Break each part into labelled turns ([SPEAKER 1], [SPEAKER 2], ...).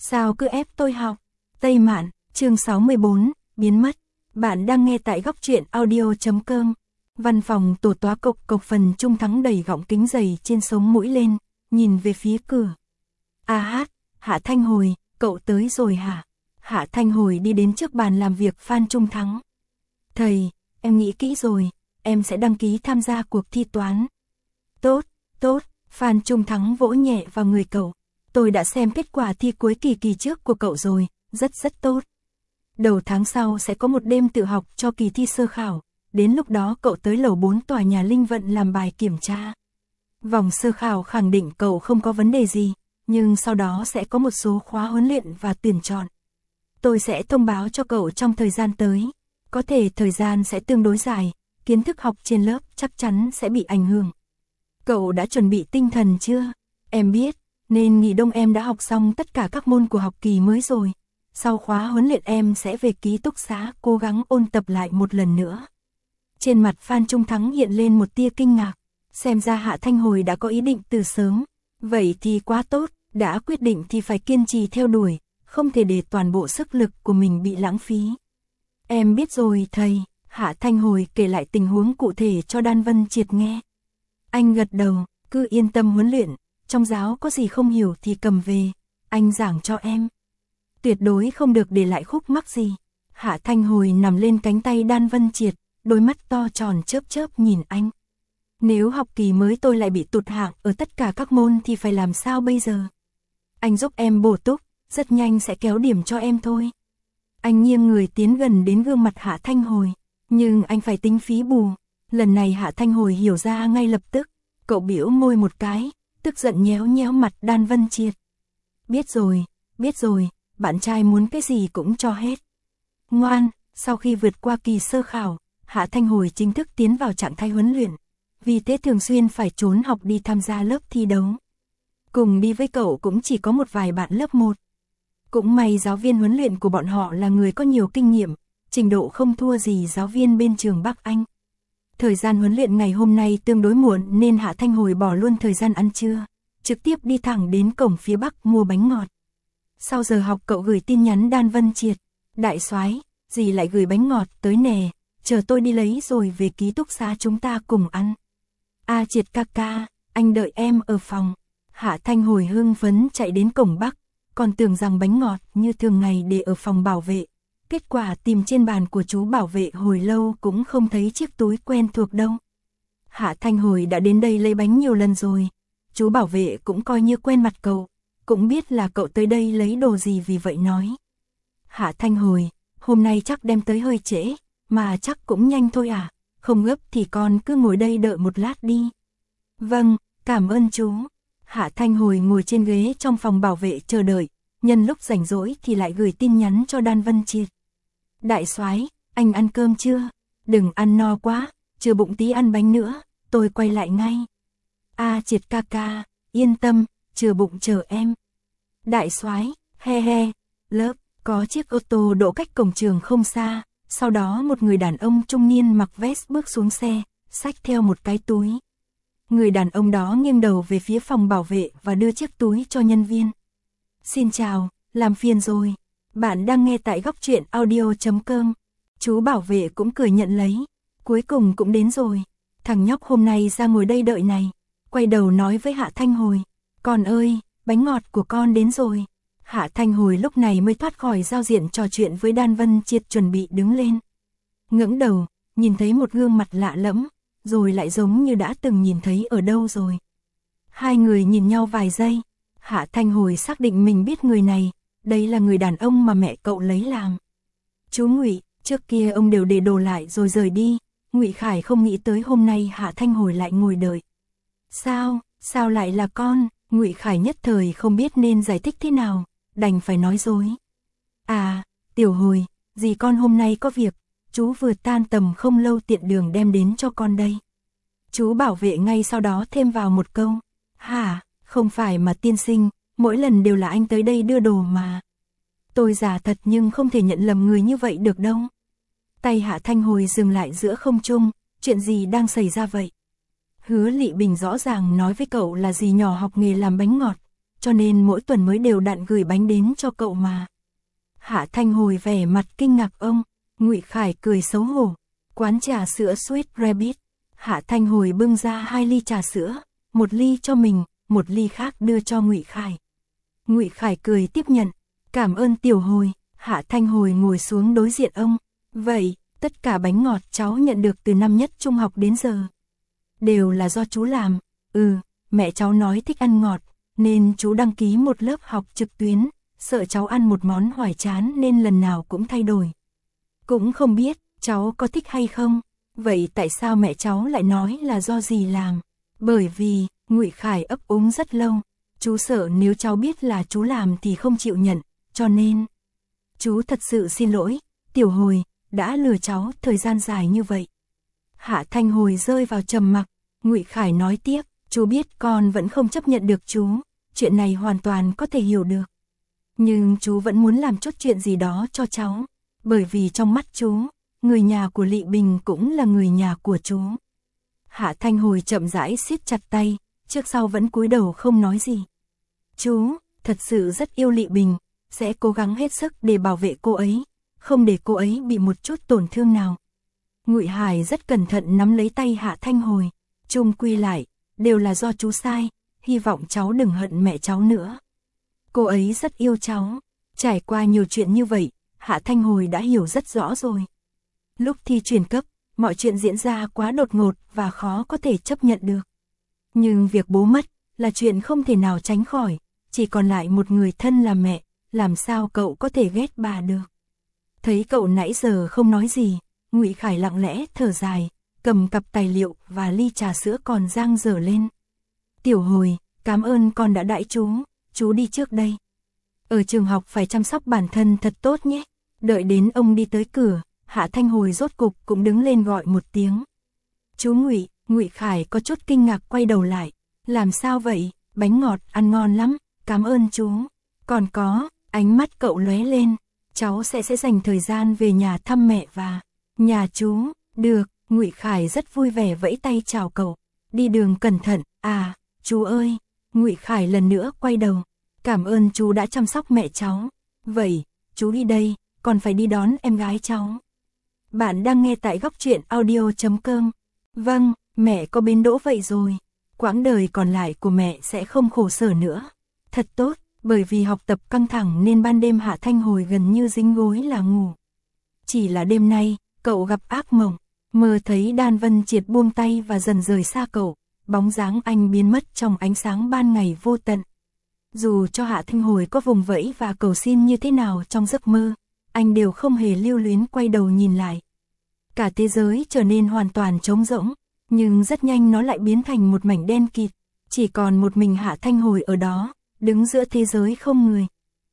[SPEAKER 1] sao cứ ép tôi học. Tây Mạn, chương 64, biến mất. Bạn đang nghe tại góc truyện audio.com. Văn phòng tổ tóa cộc phần Trung Thắng đẩy gọng kính dày trên sống mũi lên, nhìn về phía cửa. Hạ Thanh Hồi, cậu tới rồi hả? Hạ Thanh Hồi đi đến trước bàn làm việc Phan Trung Thắng. Thầy, em nghĩ kỹ rồi, em sẽ đăng ký tham gia cuộc thi toán. Tốt, Phan Trung Thắng vỗ nhẹ vào người cậu. Tôi đã xem kết quả thi cuối kỳ trước của cậu rồi, rất tốt. Đầu tháng sau sẽ có một đêm tự học cho kỳ thi sơ khảo, đến lúc đó cậu tới lầu 4 tòa nhà Linh Vận làm bài kiểm tra. Vòng sơ khảo khẳng định cậu không có vấn đề gì, nhưng sau đó sẽ có một số khóa huấn luyện và tuyển chọn. Tôi sẽ thông báo cho cậu trong thời gian tới, có thể thời gian sẽ tương đối dài, kiến thức học trên lớp chắc chắn sẽ bị ảnh hưởng. Cậu đã chuẩn bị tinh thần chưa? Em biết, nên nghỉ đông em đã học xong tất cả các môn của học kỳ mới rồi. Sau khóa huấn luyện em sẽ về ký túc xá cố gắng ôn tập lại một lần nữa. Trên mặt Phan Trung Thắng hiện lên một tia kinh ngạc, xem ra Hạ Thanh Hồi đã có ý định từ sớm. Vậy thì quá tốt, đã quyết định thì phải kiên trì theo đuổi, không thể để toàn bộ sức lực của mình bị lãng phí. Em biết rồi thầy. Hạ Thanh Hồi kể lại tình huống cụ thể cho Đan Vân Triệt nghe. Anh gật đầu, cứ yên tâm huấn luyện, trong giáo có gì không hiểu thì cầm về, anh giảng cho em. Tuyệt đối không được để lại khúc mắc gì. Hạ Thanh Hồi nằm lên cánh tay Đan Vân Triệt, đôi mắt to tròn chớp nhìn anh. Nếu học kỳ mới tôi lại bị tụt hạng ở tất cả các môn thì phải làm sao bây giờ? Anh giúp em bổ túc, rất nhanh sẽ kéo điểm cho em thôi. Anh nghiêng người tiến gần đến gương mặt Hạ Thanh Hồi, nhưng anh phải tính phí bù. Lần này Hạ Thanh Hồi hiểu ra ngay lập tức, cậu bĩu môi một cái, tức giận nhéo mặt Đan Vân Triệt. Biết rồi, bạn trai muốn cái gì cũng cho hết. Ngoan, sau khi vượt qua kỳ sơ khảo, Hạ Thanh Hồi chính thức tiến vào trạng thái huấn luyện, vì thế thường xuyên phải trốn học đi tham gia lớp thi đấu. Cùng đi với cậu cũng chỉ có một vài bạn lớp 1. Cũng may giáo viên huấn luyện của bọn họ là người có nhiều kinh nghiệm, trình độ không thua gì giáo viên bên trường Bắc Anh. Thời gian huấn luyện ngày hôm nay tương đối muộn nên Hạ Thanh Hồi bỏ luôn thời gian ăn trưa, trực tiếp đi thẳng đến cổng phía Bắc mua bánh ngọt. Sau giờ học cậu gửi tin nhắn Đan Vân Triệt, đại soái, dì lại gửi bánh ngọt tới nè, chờ tôi đi lấy rồi về ký túc xá chúng ta cùng ăn. Triệt ca, anh đợi em ở phòng. Hạ Thanh Hồi hưng phấn chạy đến cổng Bắc, còn tưởng rằng bánh ngọt như thường ngày để ở phòng bảo vệ. Kết quả tìm trên bàn của chú bảo vệ hồi lâu cũng không thấy chiếc túi quen thuộc đâu. Hạ Thanh Hồi đã đến đây lấy bánh nhiều lần rồi, chú bảo vệ cũng coi như quen mặt cậu, cũng biết là cậu tới đây lấy đồ gì vì vậy nói. Hạ Thanh Hồi, hôm nay chắc đem tới hơi trễ, mà chắc cũng nhanh thôi à, không gấp thì con cứ ngồi đây đợi một lát đi. Vâng, cảm ơn chú. Hạ Thanh Hồi ngồi trên ghế trong phòng bảo vệ chờ đợi, nhân lúc rảnh rỗi thì lại gửi tin nhắn cho Đan Vân Triệt. Đại soái, anh ăn cơm chưa? Đừng ăn no quá, chưa bụng tí ăn bánh nữa, tôi quay lại ngay. Triệt ca, yên tâm, chưa bụng chờ em. Đại soái, he, lớp, có chiếc ô tô đỗ cách cổng trường không xa, sau đó một người đàn ông trung niên mặc vest bước xuống xe, xách theo một cái túi. Người đàn ông đó nghiêng đầu về phía phòng bảo vệ và đưa chiếc túi cho nhân viên. Xin chào, làm phiền rồi. Bạn đang nghe tại góc truyện audio.com. Chú bảo vệ cũng cười nhận lấy. Cuối cùng cũng đến rồi. Thằng nhóc hôm nay ra ngồi đây đợi này. Quay đầu nói với Hạ Thanh Hồi. Con ơi, bánh ngọt của con đến rồi. Hạ Thanh Hồi lúc này mới thoát khỏi giao diện trò chuyện với Đan Vân Triệt chuẩn bị đứng lên. Ngẩng đầu, nhìn thấy một gương mặt lạ lẫm, rồi lại giống như đã từng nhìn thấy ở đâu rồi. Hai người nhìn nhau vài giây. Hạ Thanh Hồi xác định mình biết người này, đây là người đàn ông mà mẹ cậu lấy làm. Chú Ngụy, trước kia ông đều để đồ lại rồi rời đi, Ngụy Khải không nghĩ tới hôm nay Hạ Thanh Hồi lại ngồi đợi. Sao lại là con? Ngụy Khải nhất thời không biết nên giải thích thế nào, đành phải nói dối. Tiểu Hồi, dì con hôm nay có việc, chú vừa tan tầm không lâu tiện đường đem đến cho con đây. Chú bảo vệ ngay sau đó thêm vào một câu. Hả, không phải mà tiên sinh, mỗi lần đều là anh tới đây đưa đồ mà. Tôi già thật nhưng không thể nhận lầm người như vậy được đâu. Tay Hạ Thanh Hồi dừng lại giữa không trung, chuyện gì đang xảy ra vậy? Hứa Lị Bình rõ ràng nói với cậu là dì nhỏ học nghề làm bánh ngọt, cho nên mỗi tuần mới đều đặn gửi bánh đến cho cậu mà. Hạ Thanh Hồi vẻ mặt kinh ngạc ông, Ngụy Khải cười xấu hổ. Quán trà sữa Sweet Rabbit. Hạ Thanh Hồi bưng ra 2 ly trà sữa, một ly cho mình, một ly khác đưa cho Ngụy Khải. Ngụy Khải cười tiếp nhận, cảm ơn Tiểu Hồi. Hạ Thanh Hồi ngồi xuống đối diện ông. Vậy, tất cả bánh ngọt cháu nhận được từ năm nhất trung học đến giờ đều là do chú làm. Mẹ cháu nói thích ăn ngọt, nên chú đăng ký một lớp học trực tuyến, sợ cháu ăn một món hoài chán nên lần nào cũng thay đổi. Cũng không biết cháu có thích hay không. Vậy tại sao mẹ cháu lại nói là do dì làm? Bởi vì, Ngụy Khải ấp úng rất lâu, chú sợ nếu cháu biết là chú làm thì không chịu nhận, cho nên chú thật sự xin lỗi, Tiểu Hồi, đã lừa cháu thời gian dài như vậy. Hạ Thanh Hồi rơi vào trầm mặc. Ngụy Khải nói tiếp, chú biết con vẫn không chấp nhận được chú, chuyện này hoàn toàn có thể hiểu được. Nhưng chú vẫn muốn làm chút chuyện gì đó cho cháu, bởi vì trong mắt chú, người nhà của Lị Bình cũng là người nhà của chú. Hạ Thanh Hồi chậm rãi siết chặt tay, trước sau vẫn cúi đầu không nói gì. Chú, thật sự rất yêu Lị Bình, sẽ cố gắng hết sức để bảo vệ cô ấy, không để cô ấy bị một chút tổn thương nào. Ngụy Hải rất cẩn thận nắm lấy tay Hạ Thanh Hồi, chung quy lại, đều là do chú sai, hy vọng cháu đừng hận mẹ cháu nữa. Cô ấy rất yêu cháu, trải qua nhiều chuyện như vậy, Hạ Thanh Hồi đã hiểu rất rõ rồi. Lúc thi chuyển cấp, mọi chuyện diễn ra quá đột ngột và khó có thể chấp nhận được. Nhưng việc bố mất là chuyện không thể nào tránh khỏi, chỉ còn lại một người thân là mẹ, làm sao cậu có thể ghét bà được. Thấy cậu nãy giờ không nói gì, Ngụy Khải lặng lẽ thở dài, cầm cặp tài liệu và ly trà sữa còn dang dở lên. Tiểu Hồi, cảm ơn con đã đãi chú đi trước đây. Ở trường học phải chăm sóc bản thân thật tốt nhé. Đợi đến ông đi tới cửa, Hạ Thanh Hồi rốt cục cũng đứng lên gọi một tiếng. Chú Ngụy. Ngụy Khải có chút kinh ngạc quay đầu lại. Làm sao vậy? Bánh ngọt ăn ngon lắm, cảm ơn chú. Còn có, ánh mắt cậu lóe lên, cháu sẽ dành thời gian về nhà thăm mẹ và nhà chú. Được, Ngụy Khải rất vui vẻ vẫy tay chào cậu. Đi đường cẩn thận. À, chú ơi. Ngụy Khải lần nữa quay đầu. Cảm ơn chú đã chăm sóc mẹ cháu. Vậy, chú đi đây, còn phải đi đón em gái cháu. Bạn đang nghe tại Góc Truyện Audio.com. Vâng, mẹ có bến đỗ vậy rồi. Quãng đời còn lại của mẹ sẽ không khổ sở nữa. Thật tốt, bởi vì học tập căng thẳng nên ban đêm Hạ Thanh Hồi gần như dính gối là ngủ. Chỉ là đêm nay, cậu gặp ác mộng, mơ thấy Đan Vân Triệt buông tay và dần rời xa cậu, bóng dáng anh biến mất trong ánh sáng ban ngày vô tận. Dù cho Hạ Thanh Hồi có vùng vẫy và cầu xin như thế nào trong giấc mơ, anh đều không hề lưu luyến quay đầu nhìn lại. Cả thế giới trở nên hoàn toàn trống rỗng, nhưng rất nhanh nó lại biến thành một mảnh đen kịt, chỉ còn một mình Hạ Thanh Hồi ở đó, đứng giữa thế giới không người.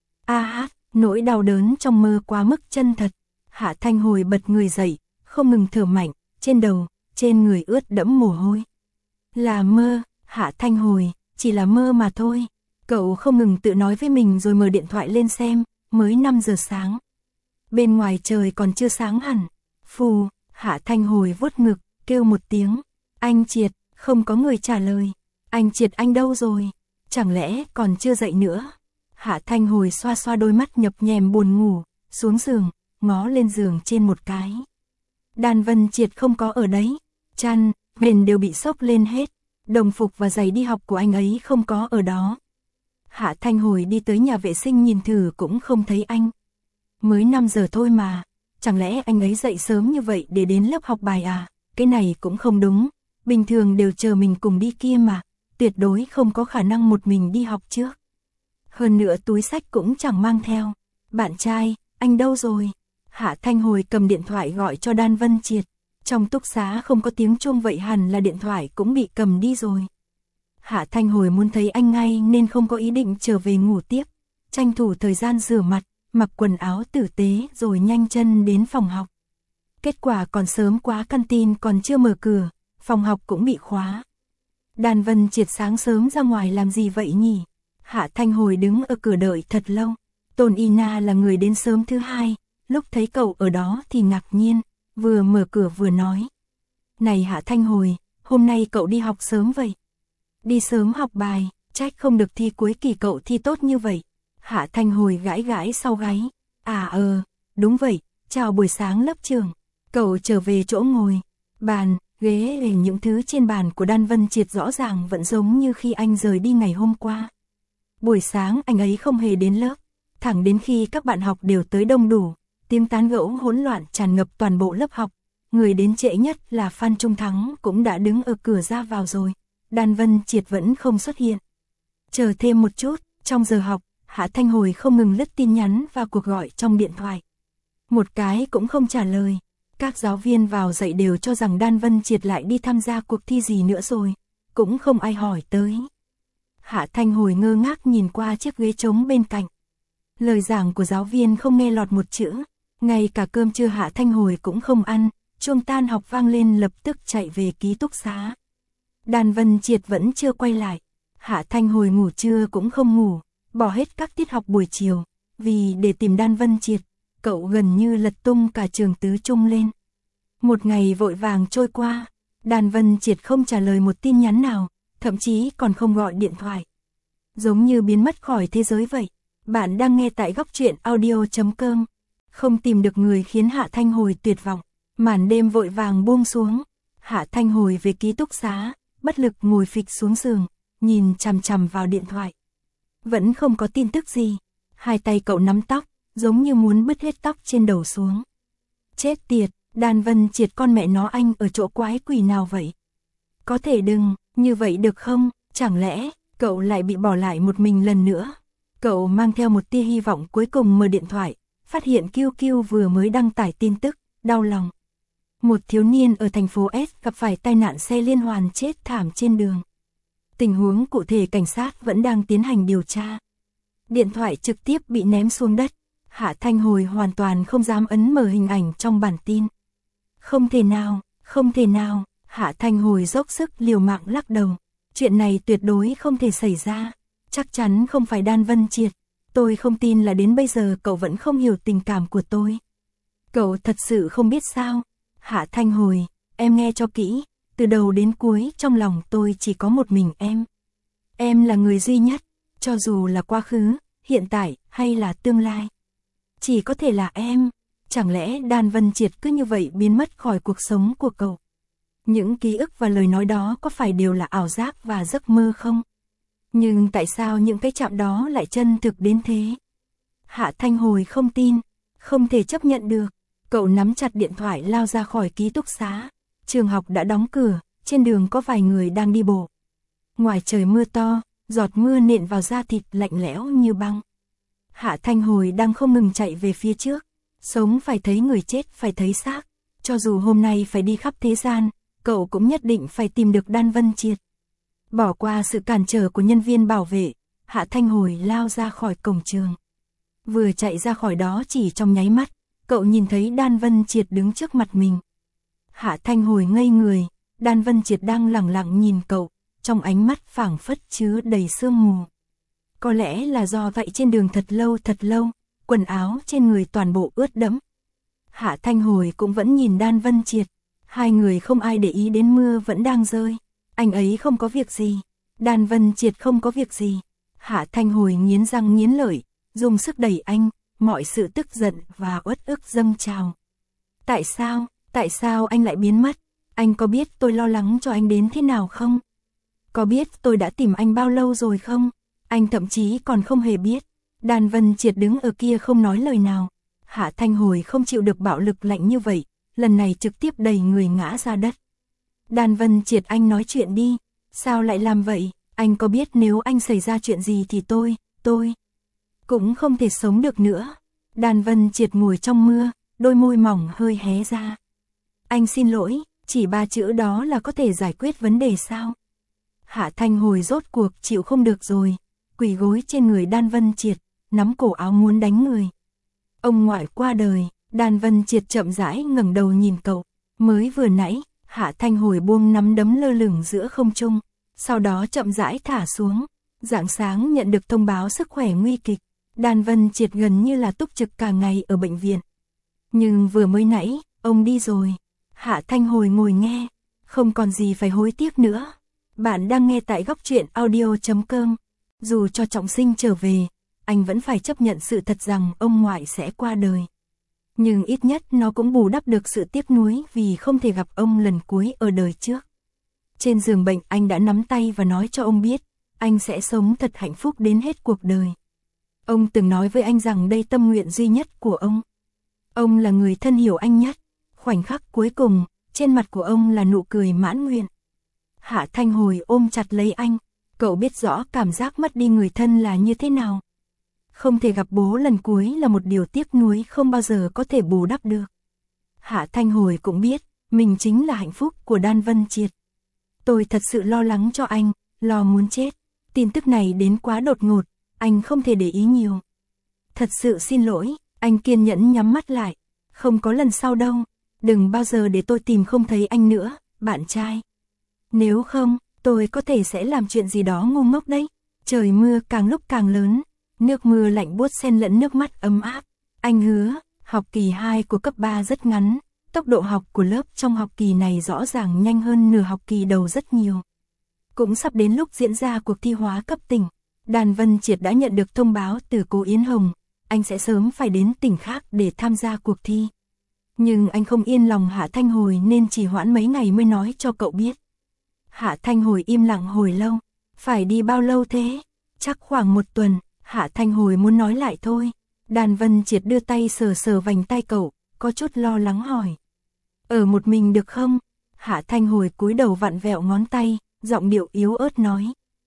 [SPEAKER 1] Nỗi đau đớn trong mơ quá mức chân thật. Hạ Thanh Hồi bật người dậy, không ngừng thở mạnh, trên đầu, trên người ướt đẫm mồ hôi. Là mơ, Hạ Thanh Hồi, chỉ là mơ mà thôi. Cậu không ngừng tự nói với mình rồi mở điện thoại lên xem, mới 5 giờ sáng. Bên ngoài trời còn chưa sáng hẳn. Phù, Hạ Thanh Hồi vuốt ngực, kêu một tiếng. Anh Triệt, không có người trả lời. Anh Triệt anh đâu rồi? Chẳng lẽ còn chưa dậy nữa? Hạ Thanh Hồi xoa xoa đôi mắt nhập nhèm buồn ngủ, xuống giường, ngó lên giường trên một cái. Đan Vân Triệt không có ở đấy. Chăn, mền đều bị xốc lên hết. Đồng phục và giày đi học của anh ấy không có ở đó. Hạ Thanh Hồi đi tới nhà vệ sinh nhìn thử cũng không thấy anh. Mới 5 giờ thôi mà, chẳng lẽ anh ấy dậy sớm như vậy để đến lớp học bài à? Cái này cũng không đúng, bình thường đều chờ mình cùng đi kia mà, tuyệt đối không có khả năng một mình đi học trước. Hơn nữa túi xách cũng chẳng mang theo. Bạn trai, anh đâu rồi? Hạ Thanh Hồi cầm điện thoại gọi cho Đan Vân Triệt. Trong túc xá không có tiếng chuông vậy hẳn là điện thoại cũng bị cầm đi rồi. Hạ Thanh Hồi muốn thấy anh ngay nên không có ý định trở về ngủ tiếp. Tranh thủ thời gian rửa mặt, mặc quần áo tử tế rồi nhanh chân đến phòng học. Kết quả còn sớm quá, canteen còn chưa mở cửa, phòng học cũng bị khóa. Đan Vân Triệt sáng sớm ra ngoài làm gì vậy nhỉ? Hạ Thanh Hồi đứng ở cửa đợi thật lâu. Tôn Ina là người đến sớm thứ hai, lúc thấy cậu ở đó thì ngạc nhiên, vừa mở cửa vừa nói. Này Hạ Thanh Hồi, hôm nay cậu đi học sớm vậy? Đi sớm học bài, Trách không được thi cuối kỳ cậu thi tốt như vậy. Hạ Thanh Hồi gãi gãi sau gáy. Đúng vậy, chào buổi sáng lớp trường. Cậu trở về chỗ ngồi. Bàn, ghế, những thứ trên bàn của Đan Vân Triệt rõ ràng vẫn giống như khi anh rời đi ngày hôm qua. Buổi sáng anh ấy không hề đến lớp, thẳng đến khi các bạn học đều tới đông đủ, tiếng tán gẫu hỗn loạn tràn ngập toàn bộ lớp học. Người đến trễ nhất là Phan Trung Thắng cũng đã đứng ở cửa ra vào rồi. Đan Vân Triệt vẫn không xuất hiện. Chờ thêm một chút, trong giờ học, Hạ Thanh Hồi không ngừng lướt tin nhắn và cuộc gọi trong điện thoại. Một cái cũng không trả lời. Các giáo viên vào dạy đều cho rằng Đan Vân Triệt lại đi tham gia cuộc thi gì nữa rồi. Cũng không ai hỏi tới. Hạ Thanh Hồi ngơ ngác nhìn qua chiếc ghế trống bên cạnh. Lời giảng của giáo viên không nghe lọt một chữ. Ngay cả cơm trưa Hạ Thanh Hồi cũng không ăn. Chuông tan học vang lên lập tức chạy về ký túc xá. Đan Vân Triệt vẫn chưa quay lại. Hạ Thanh Hồi ngủ trưa cũng không ngủ. Bỏ hết các tiết học buổi chiều. Vì để tìm Đan Vân Triệt, cậu gần như lật tung cả trường tứ trung lên. Một ngày vội vàng trôi qua. Đan Vân Triệt không trả lời một tin nhắn nào. Thậm chí còn không gọi điện thoại. Giống như biến mất khỏi thế giới vậy. Bạn đang nghe tại Góc Truyện Audio.com. Không tìm được người khiến Hạ Thanh Hồi tuyệt vọng. Màn đêm vội vàng buông xuống. Hạ Thanh Hồi về ký túc xá, bất lực ngồi phịch xuống giường, nhìn chằm chằm vào điện thoại. Vẫn không có tin tức gì. Hai tay cậu nắm tóc, giống như muốn bứt hết tóc trên đầu xuống. Chết tiệt, Đan Vân Triệt con mẹ nó anh ở chỗ quái quỷ nào vậy? Có thể đừng, như vậy được không? Chẳng lẽ, cậu lại bị bỏ lại một mình lần nữa? Cậu mang theo một tia hy vọng cuối cùng mở điện thoại, phát hiện QQ vừa mới đăng tải tin tức, đau lòng. Một thiếu niên ở thành phố S gặp phải tai nạn xe liên hoàn chết thảm trên đường. Tình huống cụ thể cảnh sát vẫn đang tiến hành điều tra. Điện thoại trực tiếp bị ném xuống đất. Hạ Thanh Hồi hoàn toàn không dám ấn mở hình ảnh trong bản tin. Không thể nào, không thể nào. Hạ Thanh Hồi dốc sức liều mạng lắc đầu. Chuyện này tuyệt đối không thể xảy ra. Chắc chắn không phải Đan Vân Triệt. Tôi không tin là đến bây giờ cậu vẫn không hiểu tình cảm của tôi. Cậu thật sự không biết sao? Hạ Thanh Hồi, em nghe cho kỹ. Từ đầu đến cuối trong lòng tôi chỉ có một mình em. Em là người duy nhất. Cho dù là quá khứ, hiện tại hay là tương lai. Chỉ có thể là em. Chẳng lẽ Đan Vân Triệt cứ như vậy biến mất khỏi cuộc sống của cậu? Những ký ức và lời nói đó có phải đều là ảo giác và giấc mơ không? Nhưng tại sao những cái chạm đó lại chân thực đến thế? Hạ Thanh Hồi không tin, không thể chấp nhận được. Cậu nắm chặt điện thoại lao ra khỏi ký túc xá. Trường học đã đóng cửa, trên đường có vài người đang đi bộ. Ngoài trời mưa to, giọt mưa nện vào da thịt lạnh lẽo như băng. Hạ Thanh Hồi đang không ngừng chạy về phía trước. Sống phải thấy người, chết phải thấy xác. Cho dù hôm nay phải đi khắp thế gian, cậu cũng nhất định phải tìm được Đan Vân Triệt. Bỏ qua sự cản trở của nhân viên bảo vệ, Hạ Thanh Hồi lao ra khỏi cổng trường. Vừa chạy ra khỏi đó chỉ trong nháy mắt, cậu nhìn thấy Đan Vân Triệt đứng trước mặt mình. Hạ Thanh Hồi ngây người, Đan Vân Triệt đang lẳng lặng nhìn cậu, trong ánh mắt phảng phất chứa đầy sương mù. Có lẽ là do vậy trên đường thật lâu, quần áo trên người toàn bộ ướt đẫm. Hạ Thanh Hồi cũng vẫn nhìn Đan Vân Triệt, hai người không ai để ý đến mưa vẫn đang rơi. Anh ấy không có việc gì, Đan Vân Triệt không có việc gì. Hạ Thanh Hồi nghiến răng nghiến lợi, dùng sức đẩy anh, mọi sự tức giận và uất ức dâng trào. Tại sao anh lại biến mất? Anh có biết tôi lo lắng cho anh đến thế nào không? Có biết tôi đã tìm anh bao lâu rồi không? Anh thậm chí còn không hề biết. Đan Vân Triệt đứng ở kia không nói lời nào. Hạ Thanh Hồi không chịu được bạo lực lạnh như vậy, lần này trực tiếp đẩy người ngã ra đất. Đan Vân Triệt, anh nói chuyện đi, sao lại làm vậy? Anh có biết nếu anh xảy ra chuyện gì thì tôi cũng không thể sống được nữa. Đan Vân Triệt ngồi trong mưa, đôi môi mỏng hơi hé ra. Anh xin lỗi, chỉ 3 chữ đó là có thể giải quyết vấn đề sao? Hạ Thanh Hồi rốt cuộc chịu không được rồi, quỳ gối trên người Đan Vân Triệt, nắm cổ áo muốn đánh người. Ông ngoại qua đời, Đan Vân Triệt chậm rãi ngẩng đầu nhìn cậu. Mới vừa nãy, Hạ Thanh Hồi buông nắm đấm lơ lửng giữa không trung, sau đó chậm rãi thả xuống. Rạng sáng nhận được thông báo sức khỏe nguy kịch. Đan Vân Triệt gần như là túc trực cả ngày ở bệnh viện. Nhưng vừa mới nãy, ông đi rồi. Hạ Thanh Hồi ngồi nghe, không còn gì phải hối tiếc nữa. Bạn đang nghe tại Góc Truyện Audio.com. Dù cho trọng sinh trở về, anh vẫn phải chấp nhận sự thật rằng ông ngoại sẽ qua đời. Nhưng ít nhất nó cũng bù đắp được sự tiếc nuối vì không thể gặp ông lần cuối ở đời trước. Trên giường bệnh anh đã nắm tay và nói cho ông biết, anh sẽ sống thật hạnh phúc đến hết cuộc đời. Ông từng nói với anh rằng đây tâm nguyện duy nhất của ông. Ông là người thân hiểu anh nhất. Khoảnh khắc cuối cùng, trên mặt của ông là nụ cười mãn nguyện. Hạ Thanh Hồi ôm chặt lấy anh, cậu biết rõ cảm giác mất đi người thân là như thế nào. Không thể gặp bố lần cuối là một điều tiếc nuối không bao giờ có thể bù đắp được. Hạ Thanh Hồi cũng biết, mình chính là hạnh phúc của Đan Vân Triệt. Tôi thật sự lo lắng cho anh, lo muốn chết. Tin tức này đến quá đột ngột, anh không thể để ý nhiều. Thật sự xin lỗi, anh kiên nhẫn nhắm mắt lại. Không có lần sau đâu, đừng bao giờ để tôi tìm không thấy anh nữa, bạn trai. Nếu không, tôi có thể sẽ làm chuyện gì đó ngu ngốc đấy. Trời mưa càng lúc càng lớn, nước mưa lạnh buốt xen lẫn nước mắt ấm áp. Anh hứa, học kỳ 2 của cấp 3 rất ngắn, tốc độ học của lớp trong học kỳ này rõ ràng nhanh hơn nửa học kỳ đầu rất nhiều. Cũng sắp đến lúc diễn ra cuộc thi hóa cấp tỉnh, Đan Vân Triệt đã nhận được thông báo từ cô Yến Hồng, anh sẽ sớm phải đến tỉnh khác để tham gia cuộc thi. Nhưng anh không yên lòng Hạ Thanh Hồi nên chỉ hoãn mấy ngày mới nói cho cậu biết. Hạ Thanh Hồi im lặng hồi lâu, phải đi bao lâu thế? Chắc khoảng 1 tuần, Hạ Thanh Hồi muốn nói lại thôi. Đan Vân Triệt đưa tay sờ sờ vành tay cậu, có chút lo lắng hỏi. Ở một mình được không? Hạ Thanh Hồi cúi đầu vặn vẹo ngón tay, giọng điệu yếu ớt nói.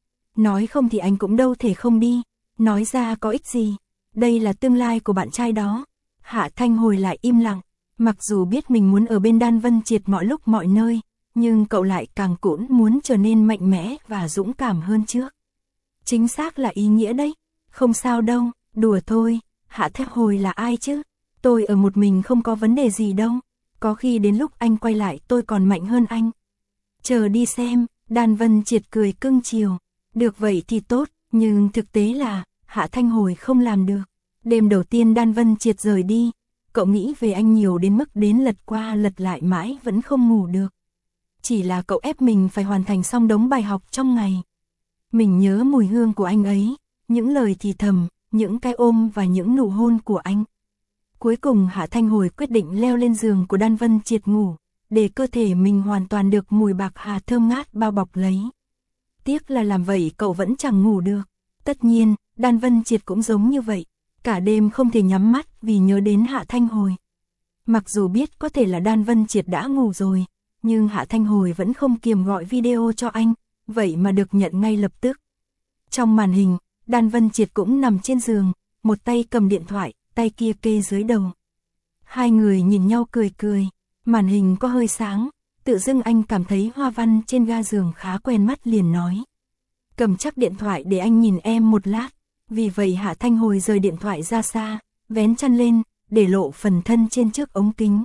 [SPEAKER 1] Nói không thì anh cũng đâu thể không đi, nói ra có ích gì, đây là tương lai của bạn trai đó. Hạ Thanh Hồi lại im lặng, mặc dù biết mình muốn ở bên Đan Vân Triệt mọi lúc mọi nơi, nhưng cậu lại càng cũng muốn trở nên mạnh mẽ và dũng cảm hơn trước. Chính xác là ý nghĩa đấy, không sao đâu, đùa thôi, Hạ Thanh Hồi là ai chứ, tôi ở một mình không có vấn đề gì đâu, có khi đến lúc anh quay lại tôi còn mạnh hơn anh. Chờ đi xem, Đan Vân Triệt cười cưng chiều. Được vậy thì tốt, nhưng thực tế là, Hạ Thanh Hồi không làm được. Đêm đầu tiên Đan Vân Triệt rời đi, cậu nghĩ về anh nhiều đến mức đến lật qua lật lại mãi vẫn không ngủ được. Chỉ là cậu ép mình phải hoàn thành xong đống bài học trong ngày. Mình nhớ mùi hương của anh ấy, những lời thì thầm, những cái ôm và những nụ hôn của anh. Cuối cùng Hạ Thanh Hồi quyết định leo lên giường của Đan Vân Triệt ngủ, để cơ thể mình hoàn toàn được mùi bạc hà thơm ngát bao bọc lấy. Tiếc là làm vậy cậu vẫn chẳng ngủ được. Tất nhiên, Đan Vân Triệt cũng giống như vậy. Cả đêm không thể nhắm mắt vì nhớ đến Hạ Thanh Hồi. Mặc dù biết có thể là Đan Vân Triệt đã ngủ rồi, nhưng Hạ Thanh Hồi vẫn không kiềm gọi video cho anh, vậy mà được nhận ngay lập tức. Trong màn hình, Đan Vân Triệt cũng nằm trên giường, một tay cầm điện thoại, tay kia kê dưới đầu. Hai người nhìn nhau cười cười, màn hình có hơi sáng, tự dưng anh cảm thấy hoa văn trên ga giường khá quen mắt liền nói. Cầm chắc điện thoại để anh nhìn em một lát, vì vậy Hạ Thanh Hồi rời điện thoại ra xa, vén chăn lên, để lộ phần thân trên trước ống kính.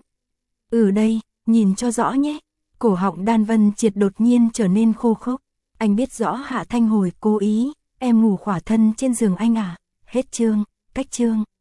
[SPEAKER 1] Đây, nhìn cho rõ nhé. Cổ họng Đan Vân Triệt đột nhiên trở nên khô khốc. Anh biết rõ Hạ Thanh Hồi cố ý, em ngủ khỏa thân trên giường anh à. Hết chương, cách chương.